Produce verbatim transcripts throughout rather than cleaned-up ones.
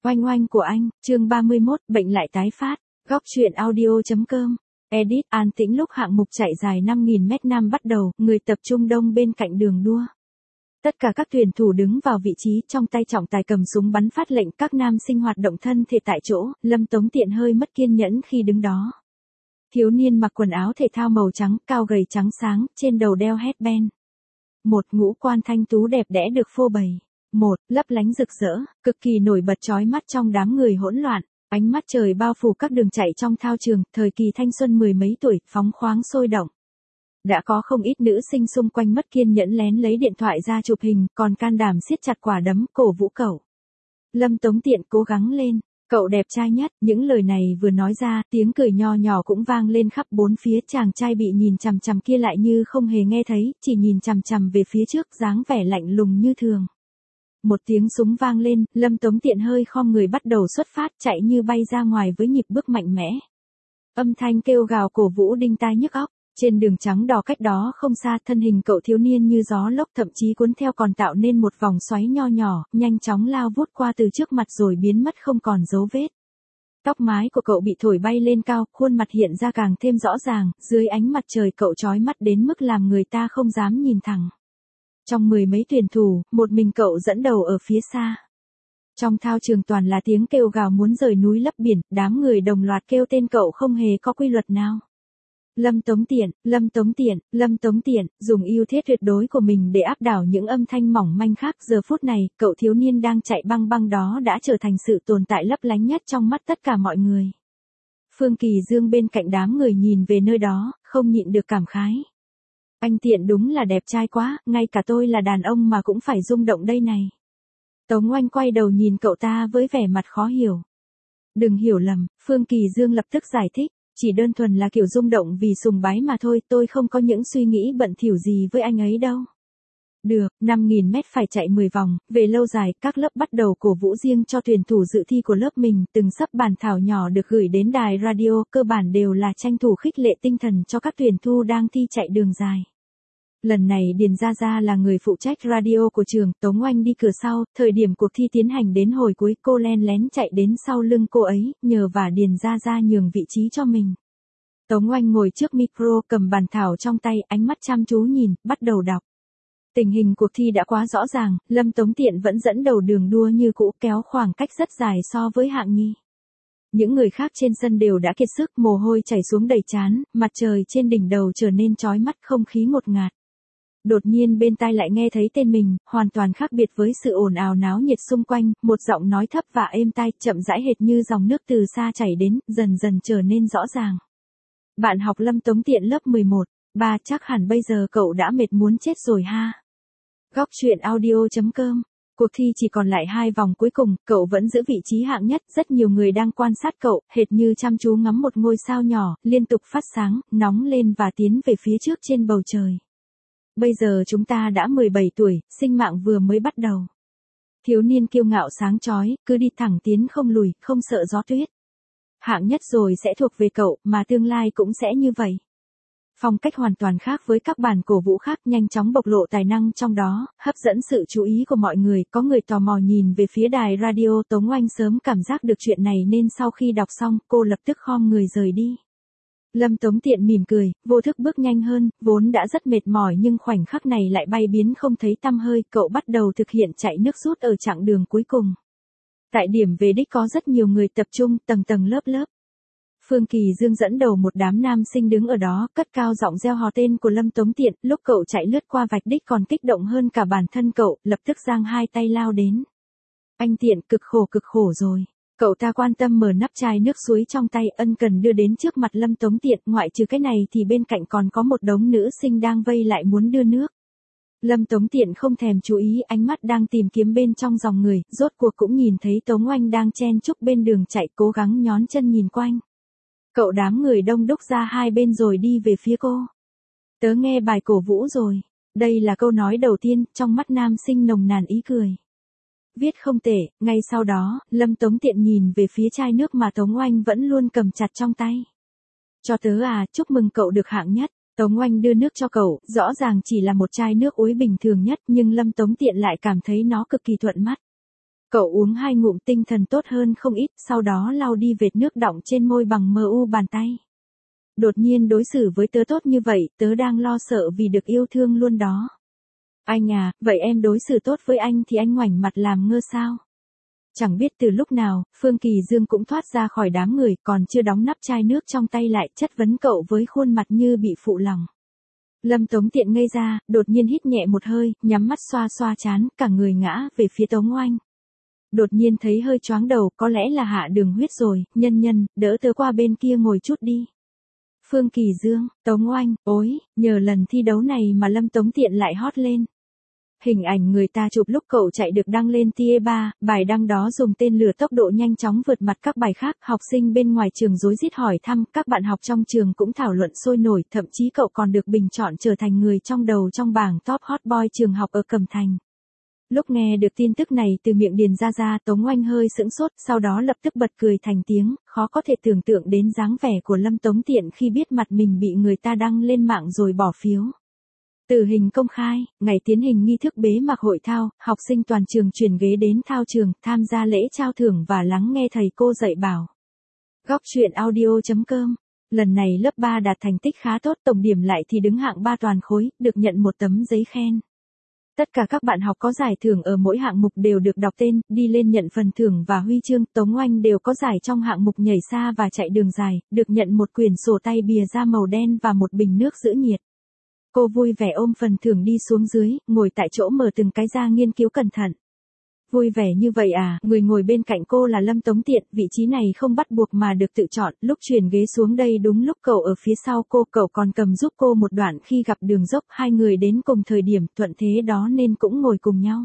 Oanh oanh của anh, chương ba mươi mốt, bệnh lại tái phát. Góc truyện audio.com. Edit, an tĩnh lúc hạng mục chạy dài năm nghìn mét nam bắt đầu, người tập trung đông bên cạnh đường đua. Tất cả các tuyển thủ đứng vào vị trí, trong tay trọng tài cầm súng bắn phát lệnh, các nam sinh hoạt động thân thể tại chỗ. Lâm Tống Tiện hơi mất kiên nhẫn khi đứng đó. Thiếu niên mặc quần áo thể thao màu trắng, cao gầy trắng sáng, trên đầu đeo headband. Một ngũ quan thanh tú đẹp đẽ được phô bày. Một, lấp lánh rực rỡ, cực kỳ nổi bật chói mắt trong đám người hỗn loạn. Ánh mắt trời bao phủ các đường chạy trong thao trường, thời kỳ thanh xuân mười mấy tuổi, phóng khoáng sôi động. Đã có không ít nữ sinh xung quanh mất kiên nhẫn lén lấy điện thoại ra chụp hình, còn can đảm siết chặt quả đấm, cổ vũ cậu. Lâm Tống Tiện cố gắng lên, cậu đẹp trai nhất. Những lời này vừa nói ra, tiếng cười nho nhỏ cũng vang lên khắp bốn phía. Chàng trai bị nhìn chằm chằm kia lại như không hề nghe thấy, chỉ nhìn chằm chằm về phía trước, dáng vẻ lạnh lùng như thường. Một tiếng súng vang lên, Lâm Tống Tiện hơi khom người bắt đầu xuất phát, chạy như bay ra ngoài với nhịp bước mạnh mẽ. Âm thanh kêu gào cổ vũ đinh tai nhức óc. Trên đường trắng đỏ cách đó không xa, thân hình cậu thiếu niên như gió lốc, thậm chí cuốn theo còn tạo nên một vòng xoáy nho nhỏ, nhanh chóng lao vút qua từ trước mặt rồi biến mất không còn dấu vết. Tóc mái của cậu bị thổi bay lên cao, khuôn mặt hiện ra càng thêm rõ ràng, dưới ánh mặt trời cậu chói mắt đến mức làm người ta không dám nhìn thẳng. Trong mười mấy tuyển thủ, một mình cậu dẫn đầu ở phía xa. Trong thao trường toàn là tiếng kêu gào muốn rời núi lấp biển, đám người đồng loạt kêu tên cậu không hề có quy luật nào. Lâm Tống Tiện, Lâm Tống Tiện, Lâm Tống Tiện, dùng ưu thế tuyệt đối của mình để áp đảo những âm thanh mỏng manh khác. Giờ phút này, cậu thiếu niên đang chạy băng băng đó đã trở thành sự tồn tại lấp lánh nhất trong mắt tất cả mọi người. Phương Kỳ Dương bên cạnh đám người nhìn về nơi đó, không nhịn được cảm khái. Anh Tiện đúng là đẹp trai quá, ngay cả tôi là đàn ông mà cũng phải rung động đây này. Tống Oanh quay đầu nhìn cậu ta với vẻ mặt khó hiểu. Đừng hiểu lầm, Phương Kỳ Dương lập tức giải thích, chỉ đơn thuần là kiểu rung động vì sùng bái mà thôi, tôi không có những suy nghĩ bận thỉu gì với anh ấy đâu. Được, năm nghìn mét phải chạy mười vòng, về lâu dài, các lớp bắt đầu cổ vũ riêng cho tuyển thủ dự thi của lớp mình, từng sấp bản thảo nhỏ được gửi đến đài radio, cơ bản đều là tranh thủ khích lệ tinh thần cho các tuyển thủ đang thi chạy đường dài. Lần này Điền Gia Gia là người phụ trách radio của trường, Tống Oanh đi cửa sau, thời điểm cuộc thi tiến hành đến hồi cuối, cô len lén chạy đến sau lưng cô ấy, nhờ vả Điền Gia Gia nhường vị trí cho mình. Tống Oanh ngồi trước micro, cầm bản thảo trong tay, ánh mắt chăm chú nhìn, bắt đầu đọc. Tình hình cuộc thi đã quá rõ ràng, Lâm Tống Tiện vẫn dẫn đầu đường đua như cũ, kéo khoảng cách rất dài so với hạng nhì. Những người khác trên sân đều đã kiệt sức, mồ hôi chảy xuống đầy trán, mặt trời trên đỉnh đầu trở nên chói mắt, không khí ngột ngạt. Đột nhiên bên tai lại nghe thấy tên mình, hoàn toàn khác biệt với sự ồn ào náo nhiệt xung quanh, một giọng nói thấp và êm tai, chậm rãi hệt như dòng nước từ xa chảy đến, dần dần trở nên rõ ràng. Bạn học Lâm Tống Tiện lớp mười một, ba chắc hẳn bây giờ cậu đã mệt muốn chết rồi ha. Góc truyện audio.com. Cuộc thi chỉ còn lại hai vòng cuối cùng, cậu vẫn giữ vị trí hạng nhất, rất nhiều người đang quan sát cậu, hệt như chăm chú ngắm một ngôi sao nhỏ, liên tục phát sáng, nóng lên và tiến về phía trước trên bầu trời. Bây giờ chúng ta đã mười bảy tuổi, sinh mạng vừa mới bắt đầu. Thiếu niên kiêu ngạo sáng chói, cứ đi thẳng tiến không lùi, không sợ gió tuyết. Hạng nhất rồi sẽ thuộc về cậu, mà tương lai cũng sẽ như vậy. Phong cách hoàn toàn khác với các bản cổ vũ khác, nhanh chóng bộc lộ tài năng trong đó, hấp dẫn sự chú ý của mọi người, có người tò mò nhìn về phía đài radio. Tống Oanh sớm cảm giác được chuyện này nên sau khi đọc xong, cô lập tức khom người rời đi. Lâm Tống Tiện mỉm cười, vô thức bước nhanh hơn, vốn đã rất mệt mỏi nhưng khoảnh khắc này lại bay biến không thấy tăm hơi, cậu bắt đầu thực hiện chạy nước rút ở chặng đường cuối cùng. Tại điểm về đích có rất nhiều người tập trung, tầng tầng lớp lớp. Phương Kỳ Dương dẫn đầu một đám nam sinh đứng ở đó, cất cao giọng reo hò tên của Lâm Tống Tiện, lúc cậu chạy lướt qua vạch đích còn kích động hơn cả bản thân cậu, lập tức giang hai tay lao đến. Anh Tiện, cực khổ cực khổ rồi. Cậu ta quan tâm mở nắp chai nước suối trong tay, ân cần đưa đến trước mặt Lâm Tống Tiện, ngoại trừ cái này thì bên cạnh còn có một đống nữ sinh đang vây lại muốn đưa nước. Lâm Tống Tiện không thèm chú ý, ánh mắt đang tìm kiếm bên trong dòng người, rốt cuộc cũng nhìn thấy Tống Oanh đang chen chúc bên đường chạy, cố gắng nhón chân nhìn quanh. Cậu đám người đông đúc ra hai bên rồi đi về phía cô. Tớ nghe bài cổ vũ rồi. Đây là câu nói đầu tiên, trong mắt nam sinh nồng nàn ý cười. Viết không tệ, ngay sau đó, Lâm Tống Tiện nhìn về phía chai nước mà Tống Oanh vẫn luôn cầm chặt trong tay. Cho tớ à, chúc mừng cậu được hạng nhất. Tống Oanh đưa nước cho cậu, rõ ràng chỉ là một chai nước uống bình thường nhất nhưng Lâm Tống Tiện lại cảm thấy nó cực kỳ thuận mắt. Cậu uống hai ngụm tinh thần tốt hơn không ít, sau đó lau đi vệt nước đọng trên môi bằng mờ u bàn tay. Đột nhiên đối xử với tớ tốt như vậy, tớ đang lo sợ vì được yêu thương luôn đó. Anh à, vậy em đối xử tốt với anh thì anh ngoảnh mặt làm ngơ sao? Chẳng biết từ lúc nào, Phương Kỳ Dương cũng thoát ra khỏi đám người, còn chưa đóng nắp chai nước trong tay lại, chất vấn cậu với khuôn mặt như bị phụ lòng. Lâm Tống Tiện ngây ra, đột nhiên hít nhẹ một hơi, nhắm mắt xoa xoa trán, cả người ngã về phía Tống Oanh. Đột nhiên thấy hơi choáng đầu, có lẽ là hạ đường huyết rồi, nhân nhân, đỡ tớ qua bên kia ngồi chút đi. Phương Kỳ Dương, Tống Oanh, ối, nhờ lần thi đấu này mà Lâm Tống Tiện lại hot lên. Hình ảnh người ta chụp lúc cậu chạy được đăng lên Tie ba, bài đăng đó dùng tên lửa tốc độ nhanh chóng vượt mặt các bài khác, học sinh bên ngoài trường rối rít hỏi thăm, các bạn học trong trường cũng thảo luận sôi nổi, thậm chí cậu còn được bình chọn trở thành người trong đầu trong bảng top hot boy trường học ở Cẩm Thành. Lúc nghe được tin tức này từ miệng Điền Gia Gia, Tống Oanh hơi sững sốt, sau đó lập tức bật cười thành tiếng, khó có thể tưởng tượng đến dáng vẻ của Lâm Tống Tiện khi biết mặt mình bị người ta đăng lên mạng rồi bỏ phiếu. Tử hình công khai, ngày tiến hành nghi thức bế mạc hội thao, học sinh toàn trường chuyển ghế đến thao trường, tham gia lễ trao thưởng và lắng nghe thầy cô dạy bảo. Góc truyện audio chấm com. Lần này lớp ba đạt thành tích khá tốt, tổng điểm lại thì đứng hạng ba toàn khối, được nhận một tấm giấy khen. Tất cả các bạn học có giải thưởng ở mỗi hạng mục đều được đọc tên, đi lên nhận phần thưởng và huy chương. Tống Oanh đều có giải trong hạng mục nhảy xa và chạy đường dài, được nhận một quyển sổ tay bìa da màu đen và một bình nước giữ nhiệt. Cô vui vẻ ôm phần thưởng đi xuống dưới, ngồi tại chỗ mở từng cái ra nghiên cứu cẩn thận. Vui vẻ như vậy à, người ngồi bên cạnh cô là Lâm Tống Tiện, vị trí này không bắt buộc mà được tự chọn, lúc chuyển ghế xuống đây đúng lúc cậu ở phía sau cô, cậu còn cầm giúp cô một đoạn khi gặp đường dốc, hai người đến cùng thời điểm, thuận thế đó nên cũng ngồi cùng nhau.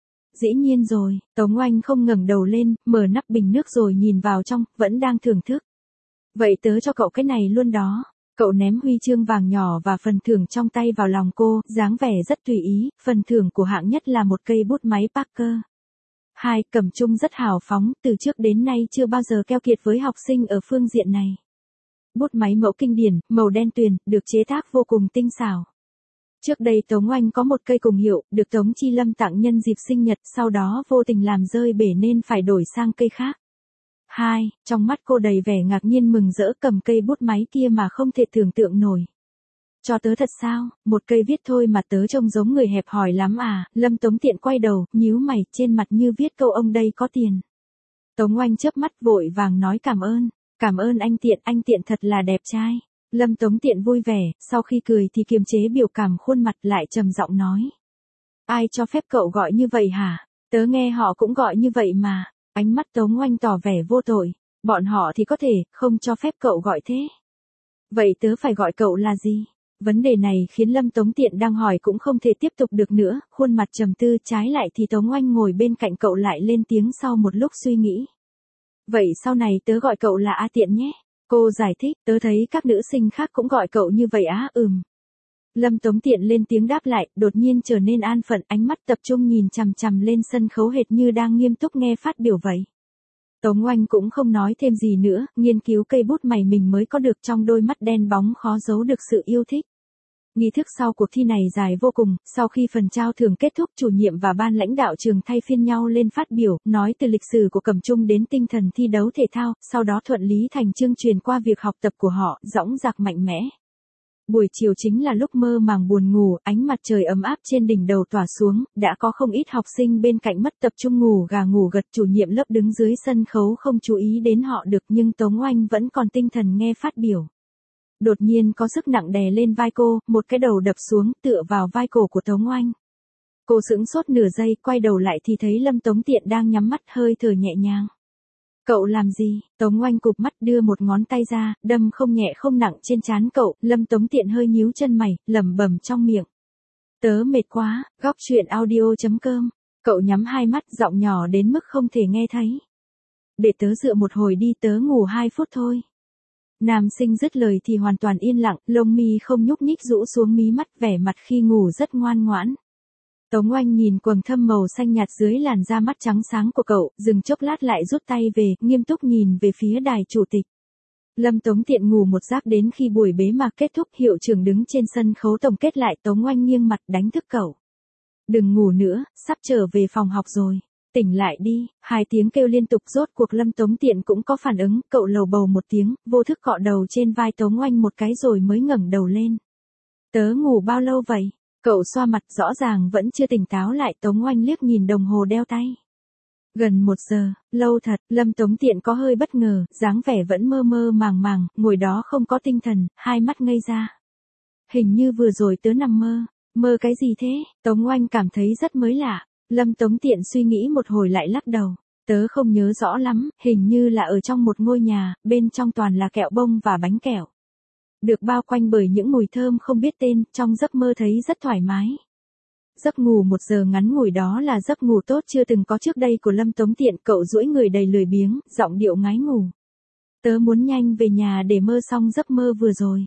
Dĩ nhiên rồi, Tống Oanh không ngẩng đầu lên, mở nắp bình nước rồi nhìn vào trong, vẫn đang thưởng thức. Vậy tớ cho cậu cái này luôn đó. Cậu ném huy chương vàng nhỏ và phần thưởng trong tay vào lòng cô, dáng vẻ rất tùy ý, phần thưởng của hạng nhất là một cây bút máy Parker. Hai, Cẩm Trung rất hào phóng, từ trước đến nay chưa bao giờ keo kiệt với học sinh ở phương diện này. Bút máy mẫu kinh điển, màu đen tuyền, được chế tác vô cùng tinh xảo. Trước đây Tống Oanh có một cây cùng hiệu, được Tống Chi Lâm tặng nhân dịp sinh nhật, sau đó vô tình làm rơi bể nên phải đổi sang cây khác. Hai, trong mắt cô đầy vẻ ngạc nhiên mừng rỡ, cầm cây bút máy kia mà không thể tưởng tượng nổi. Cho tớ thật sao, một cây viết thôi mà tớ trông giống người hẹp hòi lắm à, Lâm Tống Tiện quay đầu, nhíu mày, trên mặt như viết câu ông đây có tiền. Tống Oanh chớp mắt vội vàng nói cảm ơn, cảm ơn anh Tiện, anh Tiện thật là đẹp trai. Lâm Tống Tiện vui vẻ, sau khi cười thì kiềm chế biểu cảm khuôn mặt lại trầm giọng nói. Ai cho phép cậu gọi như vậy hả, tớ nghe họ cũng gọi như vậy mà. Ánh mắt Tống Oanh tỏ vẻ vô tội, bọn họ thì có thể, không cho phép cậu gọi thế. Vậy tớ phải gọi cậu là gì? Vấn đề này khiến Lâm Tống Tiện đang hỏi cũng không thể tiếp tục được nữa, khuôn mặt trầm tư, trái lại thì Tống Oanh ngồi bên cạnh cậu lại lên tiếng sau một lúc suy nghĩ. Vậy sau này tớ gọi cậu là A Tiện nhé. Cô giải thích, tớ thấy các nữ sinh khác cũng gọi cậu như vậy á, ừm. Lâm Tống Tiện lên tiếng đáp lại, đột nhiên trở nên an phận, ánh mắt tập trung nhìn chằm chằm lên sân khấu hệt như đang nghiêm túc nghe phát biểu vậy. Tống Oanh cũng không nói thêm gì nữa, nghiên cứu cây bút mày mình mới có được, trong đôi mắt đen bóng khó giấu được sự yêu thích. Nghi thức sau cuộc thi này dài vô cùng, sau khi phần trao thưởng kết thúc, chủ nhiệm và ban lãnh đạo trường thay phiên nhau lên phát biểu, nói từ lịch sử của Cẩm Trung đến tinh thần thi đấu thể thao, sau đó thuận lý thành chương truyền qua việc học tập của họ, dõng dạc mạnh mẽ. Buổi chiều chính là lúc mơ màng buồn ngủ, ánh mặt trời ấm áp trên đỉnh đầu tỏa xuống, đã có không ít học sinh bên cạnh mất tập trung ngủ gà ngủ gật, chủ nhiệm lớp đứng dưới sân khấu không chú ý đến họ được, nhưng Tống Oanh vẫn còn tinh thần nghe phát biểu. Đột nhiên có sức nặng đè lên vai cô, một cái đầu đập xuống, tựa vào vai cổ của Tống Oanh. Cô sững sốt nửa giây, quay đầu lại thì thấy Lâm Tống Tiện đang nhắm mắt, hơi thở nhẹ nhàng. Cậu làm gì? Tống Oanh cụp mắt đưa một ngón tay ra, đâm không nhẹ không nặng trên trán cậu, Lâm Tống Tiện hơi nhíu chân mày, lẩm bẩm trong miệng. Tớ mệt quá, góc truyện audio chấm com. Cậu nhắm hai mắt, giọng nhỏ đến mức không thể nghe thấy. Để tớ dựa một hồi đi, tớ ngủ hai phút thôi. Nam sinh dứt lời thì hoàn toàn yên lặng, lông mi không nhúc nhích rũ xuống mí mắt, vẻ mặt khi ngủ rất ngoan ngoãn. Tống Oanh nhìn quầng thâm màu xanh nhạt dưới làn da mắt trắng sáng của cậu, dừng chốc lát lại rút tay về, nghiêm túc nhìn về phía đài chủ tịch. Lâm Tống Tiện ngủ một giấc đến khi buổi bế mạc kết thúc, hiệu trưởng đứng trên sân khấu tổng kết lại, Tống Oanh nghiêng mặt đánh thức cậu. Đừng ngủ nữa, sắp trở về phòng học rồi. Tỉnh lại đi, hai tiếng kêu liên tục rốt cuộc Lâm Tống Tiện cũng có phản ứng, cậu lầu bầu một tiếng, vô thức cọ đầu trên vai Tống Oanh một cái rồi mới ngẩng đầu lên. Tớ ngủ bao lâu vậy? Cậu xoa mặt rõ ràng vẫn chưa tỉnh táo lại. Tống Oanh liếc nhìn đồng hồ đeo tay. Gần một giờ, lâu thật. Lâm Tống Tiện có hơi bất ngờ, dáng vẻ vẫn mơ mơ màng màng, ngồi đó không có tinh thần, hai mắt ngây ra. Hình như vừa rồi tớ nằm mơ. Mơ cái gì thế? Tống Oanh cảm thấy rất mới lạ. Lâm Tống Tiện suy nghĩ một hồi lại lắc đầu. Tớ không nhớ rõ lắm, hình như là ở trong một ngôi nhà, bên trong toàn là kẹo bông và bánh kẹo. Được bao quanh bởi những mùi thơm không biết tên, trong giấc mơ thấy rất thoải mái. Giấc ngủ một giờ ngắn ngủi đó là giấc ngủ tốt chưa từng có trước đây của Lâm Tống Tiện. Cậu duỗi người đầy lười biếng, giọng điệu ngái ngủ. Tớ muốn nhanh về nhà để mơ xong giấc mơ vừa rồi.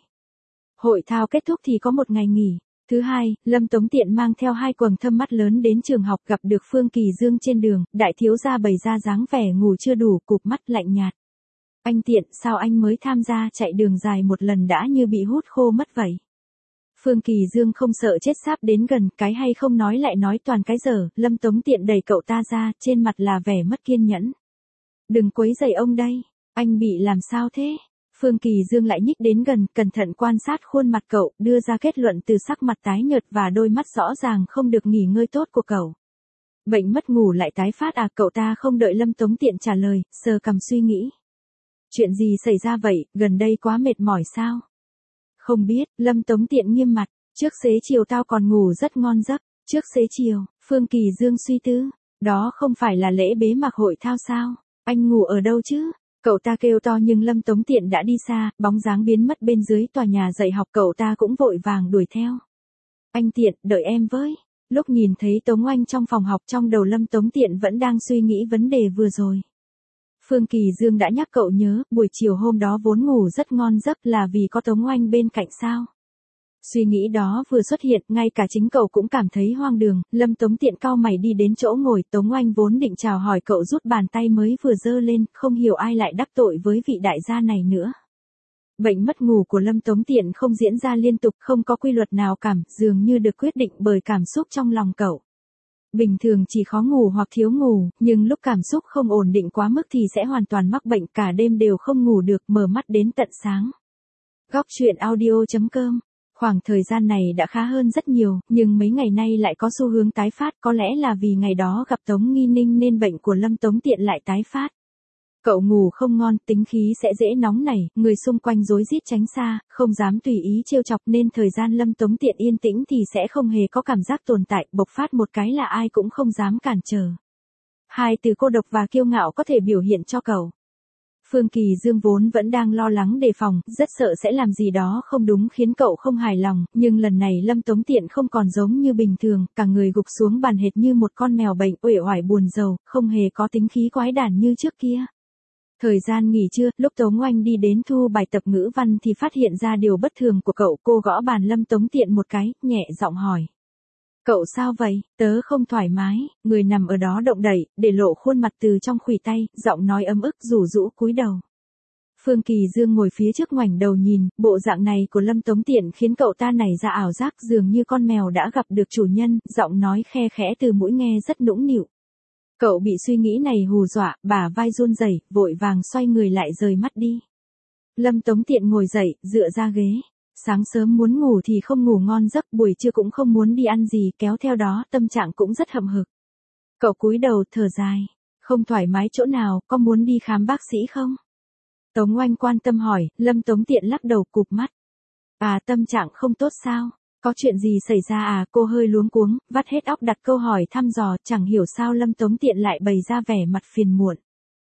Hội thao kết thúc thì có một ngày nghỉ. Thứ hai, Lâm Tống Tiện mang theo hai quầng thâm mắt lớn đến trường học, gặp được Phương Kỳ Dương trên đường. Đại thiếu gia bày ra dáng vẻ ngủ chưa đủ, cụp mắt lạnh nhạt. Anh Tiện, sao anh mới tham gia chạy đường dài một lần đã như bị hút khô mất vậy? Phương Kỳ Dương không sợ chết sáp đến gần, cái hay không nói lại nói toàn cái dở. Lâm Tống Tiện đẩy cậu ta ra, trên mặt là vẻ mất kiên nhẫn. Đừng quấy rầy ông đây, anh bị làm sao thế? Phương Kỳ Dương lại nhích đến gần, cẩn thận quan sát khuôn mặt cậu, đưa ra kết luận từ sắc mặt tái nhợt và đôi mắt rõ ràng không được nghỉ ngơi tốt của cậu. Bệnh mất ngủ lại tái phát à? Cậu ta không đợi Lâm Tống Tiện trả lời, sờ cằm suy nghĩ. Chuyện gì xảy ra vậy, gần đây quá mệt mỏi sao? Không biết. Lâm Tống Tiện nghiêm mặt. Trước xế chiều tao còn ngủ rất ngon giấc. Trước xế chiều, Phương Kỳ Dương suy tư. Đó không phải là lễ bế mạc hội thao sao? Anh ngủ ở đâu chứ? Cậu ta kêu to nhưng Lâm Tống Tiện đã đi xa, bóng dáng biến mất bên dưới tòa nhà dạy học. Cậu ta cũng vội vàng đuổi theo. Anh Tiện, đợi em với. Lúc nhìn thấy Tống Oanh trong phòng học, trong đầu Lâm Tống Tiện vẫn đang suy nghĩ vấn đề vừa rồi. Phương Kỳ Dương đã nhắc cậu nhớ, buổi chiều hôm đó vốn ngủ rất ngon giấc là vì có Tống Oanh bên cạnh sao. Suy nghĩ đó vừa xuất hiện, ngay cả chính cậu cũng cảm thấy hoang đường. Lâm Tống Tiện cau mày đi đến chỗ ngồi. Tống Oanh vốn định chào hỏi cậu, rút bàn tay mới vừa giơ lên, không hiểu ai lại đắc tội với vị đại gia này nữa. Bệnh mất ngủ của Lâm Tống Tiện không diễn ra liên tục, không có quy luật nào cảm, dường như được quyết định bởi cảm xúc trong lòng cậu. Bình thường chỉ khó ngủ hoặc thiếu ngủ, nhưng lúc cảm xúc không ổn định quá mức thì sẽ hoàn toàn mắc bệnh, cả đêm đều không ngủ được, mở mắt đến tận sáng. Góc truyện audio chấm com. Khoảng thời gian này đã khá hơn rất nhiều, nhưng mấy ngày nay lại có xu hướng tái phát, có lẽ là vì ngày đó gặp Tống Nghi Ninh nên bệnh của Lâm Tống Tiện lại tái phát. Cậu ngủ không ngon, tính khí sẽ dễ nóng nảy, người xung quanh rối rít tránh xa, không dám tùy ý trêu chọc nên thời gian Lâm Tống Tiện yên tĩnh thì sẽ không hề có cảm giác tồn tại, bộc phát một cái là ai cũng không dám cản trở. Hai từ cô độc và kiêu ngạo có thể biểu hiện cho cậu. Phương Kỳ Dương vốn vẫn đang lo lắng đề phòng, rất sợ sẽ làm gì đó không đúng khiến cậu không hài lòng, nhưng lần này Lâm Tống Tiện không còn giống như bình thường, cả người gục xuống bàn hệt như một con mèo bệnh, uể oải buồn rầu, không hề có tính khí quái đản như trước kia. Thời gian nghỉ trưa, lúc Tống Oanh đi đến thu bài tập ngữ văn thì phát hiện ra điều bất thường của cậu. Cô gõ bàn Lâm Tống Tiện một cái, nhẹ giọng hỏi. Cậu sao vậy? Tớ không thoải mái. Người nằm ở đó động đậy, để lộ khuôn mặt từ trong khuỷu tay, giọng nói ấm ức rủ rũ cúi đầu. Phương Kỳ Dương ngồi phía trước ngoảnh đầu nhìn, bộ dạng này của Lâm Tống Tiện khiến cậu ta nảy ra ảo giác dường như con mèo đã gặp được chủ nhân, giọng nói khe khẽ từ mũi nghe rất nũng nịu. Cậu bị suy nghĩ này hù dọa, bả vai run rẩy, vội vàng xoay người lại rời mắt đi. Lâm Tống Tiện ngồi dậy, dựa ra ghế. Sáng sớm muốn ngủ thì không ngủ ngon giấc, buổi trưa cũng không muốn đi ăn gì, kéo theo đó tâm trạng cũng rất hậm hực. Cậu cúi đầu thở dài, không thoải mái chỗ nào, có muốn đi khám bác sĩ không? Tống Oanh quan tâm hỏi. Lâm Tống Tiện lắc đầu cụp mắt. À, tâm trạng không tốt sao? Có chuyện gì xảy ra à? Cô hơi luống cuống, vắt hết óc đặt câu hỏi thăm dò, chẳng hiểu sao Lâm Tống Tiện lại bày ra vẻ mặt phiền muộn.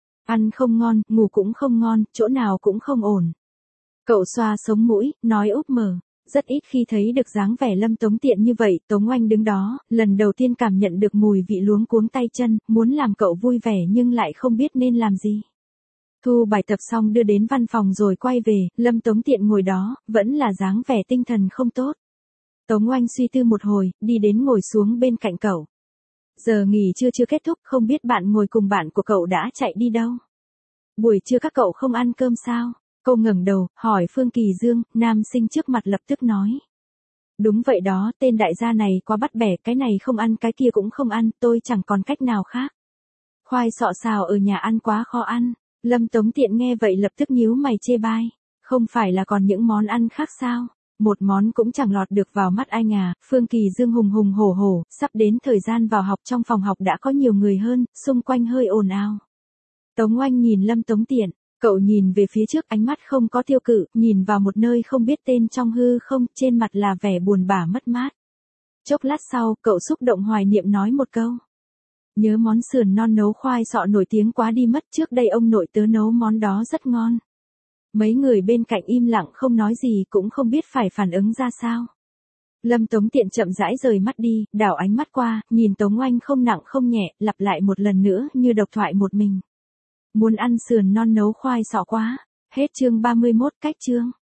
Ăn không ngon, ngủ cũng không ngon, chỗ nào cũng không ổn. Cậu xoa sống mũi, nói úp mở. Rất ít khi thấy được dáng vẻ Lâm Tống Tiện như vậy. Tống Oanh đứng đó, lần đầu tiên cảm nhận được mùi vị luống cuống tay chân, muốn làm cậu vui vẻ nhưng lại không biết nên làm gì. Thu bài tập xong đưa đến văn phòng rồi quay về, Lâm Tống Tiện ngồi đó, vẫn là dáng vẻ tinh thần không tốt. Tống Oanh suy tư một hồi, đi đến ngồi xuống bên cạnh cậu. Giờ nghỉ trưa chưa kết thúc, không biết bạn ngồi cùng bạn của cậu đã chạy đi đâu? Buổi trưa các cậu không ăn cơm sao? Cô ngẩng đầu, hỏi Phương Kỳ Dương, nam sinh trước mặt lập tức nói. Đúng vậy đó, tên đại gia này quá bắt bẻ, cái này không ăn cái kia cũng không ăn, tôi chẳng còn cách nào khác. Khoai sọ xào ở nhà ăn quá khó ăn. Lâm Tống Tiện nghe vậy lập tức nhíu mày chê bai. Không phải là còn những món ăn khác sao? Một món cũng chẳng lọt được vào mắt anh à. Phương Kỳ Dương hùng hùng hổ hổ, sắp đến thời gian vào học, trong phòng học đã có nhiều người hơn, xung quanh hơi ồn ào. Tống Oanh nhìn Lâm Tống Tiện, cậu nhìn về phía trước, ánh mắt không có tiêu cự, nhìn vào một nơi không biết tên trong hư không, trên mặt là vẻ buồn bã mất mát. Chốc lát sau, cậu xúc động hoài niệm nói một câu. Nhớ món sườn non nấu khoai sọ nổi tiếng quá đi mất, trước đây ông nội tớ nấu món đó rất ngon. Mấy người bên cạnh im lặng không nói gì, cũng không biết phải phản ứng ra sao. Lâm Tống Tiện chậm rãi rời mắt đi, đảo ánh mắt qua, nhìn Tống Oanh không nặng không nhẹ, lặp lại một lần nữa như độc thoại một mình. Muốn ăn sườn non nấu khoai sọ quá. Hết chương ba mươi mốt, cách chương.